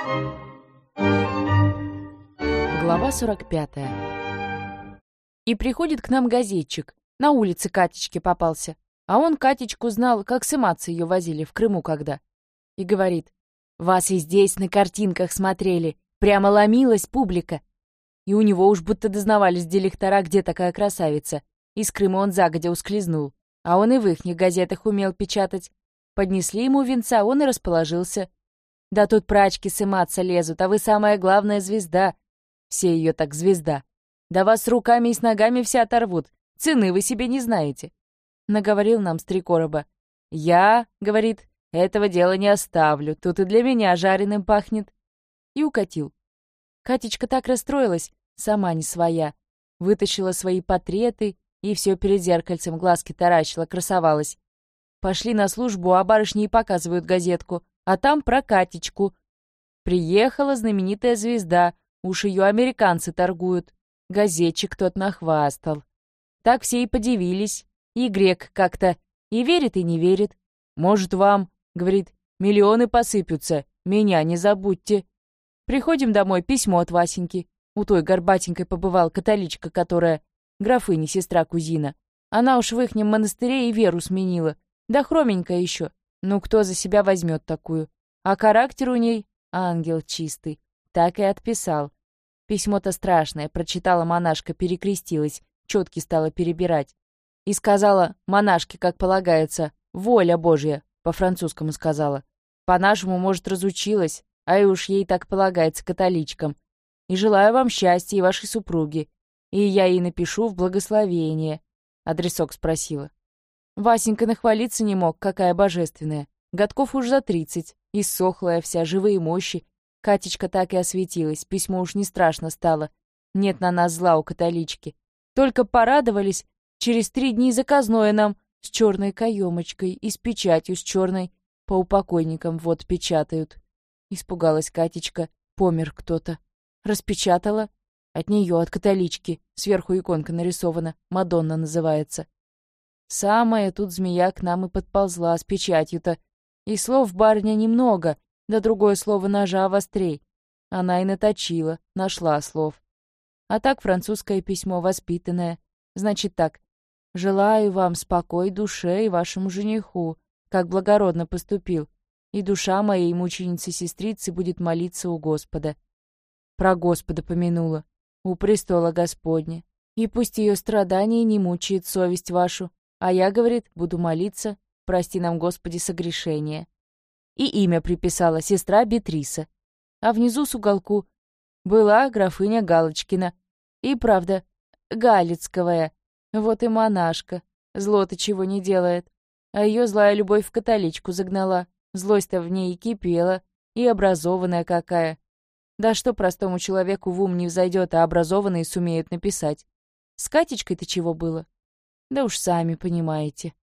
Глава 45. И приходит к нам газетчик. На улице Катечке попался. А он Катечку знал, как сыматься ее возили в Крыму когда. И говорит: «Вас и здесь на картинках смотрели. Прямо ломилась публика». И у него уж будто дознавались директора, где такая красавица. Из Крыма он загодя ускользнул. А он и в ихних газетах умел печатать. Поднесли ему венца, он и расположился. «Да тут прачки сыматься лезут, а вы самая главная звезда». Все ее так звезда. «Да вас с руками и с ногами все оторвут. Цены вы себе не знаете». Наговорил нам с 3 короба. «Я, — говорит, — этого дела не оставлю. Тут и для меня жареным пахнет». И укатил. Катечка так расстроилась, сама не своя. Вытащила свои портреты и все перед зеркальцем глазки таращила, красовалась. Пошли на службу, а барышни и показывают газетку. А там про Катечку. Приехала знаменитая звезда, уж ее американцы торгуют. Газетчик тот нахвастал. Так все и подивились. И грек как-то и верит, и не верит. «Может, вам, — говорит, — миллионы посыпятся, меня не забудьте». Приходим домой, письмо от Васеньки. У той горбатенькой побывал католичка, которая графыня, сестра-кузина. Она уж в ихнем монастыре и веру сменила. Да хроменькая еще. Ну, кто за себя возьмет такую? А характер у ней — ангел чистый. Так и отписал. Письмо-то страшное, прочитала монашка, перекрестилась, четки стала перебирать. И сказала монашке, как полагается, «Воля Божья», по-французскому сказала. По-нашему, может, разучилась, а и уж ей так полагается католичкам. И желаю вам счастья и вашей супруге. И я ей напишу в благословение. Адресок спросила. Васенька нахвалиться не мог, какая божественная. Годков уж за 30, иссохлая вся, живые мощи. Катечка так и осветилась, письмо уж не страшно стало. Нет на нас зла у католички. Только порадовались, через 3 дни заказное нам с черной каемочкой и с печатью с черной. По упокойникам вот печатают. Испугалась Катечка, помер кто-то. Распечатала. От нее, от католички. Сверху иконка нарисована, Мадонна называется. Самая тут змея к нам и подползла с печатью-то. И слов барыня немного, да другое слово ножа вострей. Она и наточила, нашла слов. А так французское письмо воспитанное. Значит так. «Желаю вам спокой душе и вашему жениху, как благородно поступил, и душа моей мученицы-сестрицы будет молиться у Господа». Про Господа помянула. У престола Господня. И пусть ее страдания не мучает совесть вашу. А я, говорит, буду молиться, прости нам, Господи, согрешение. И имя приписала, сестра Бетриса. А внизу с уголку была графыня Галочкина. И правда, Галицковая. Вот и монашка. Зло-то чего не делает. А ее злая любовь в католичку загнала. Злость-то в ней и кипела. И образованная какая. Да что простому человеку в ум не взойдет, а образованные сумеют написать. С Катечкой-то чего было? Да уж сами понимаете.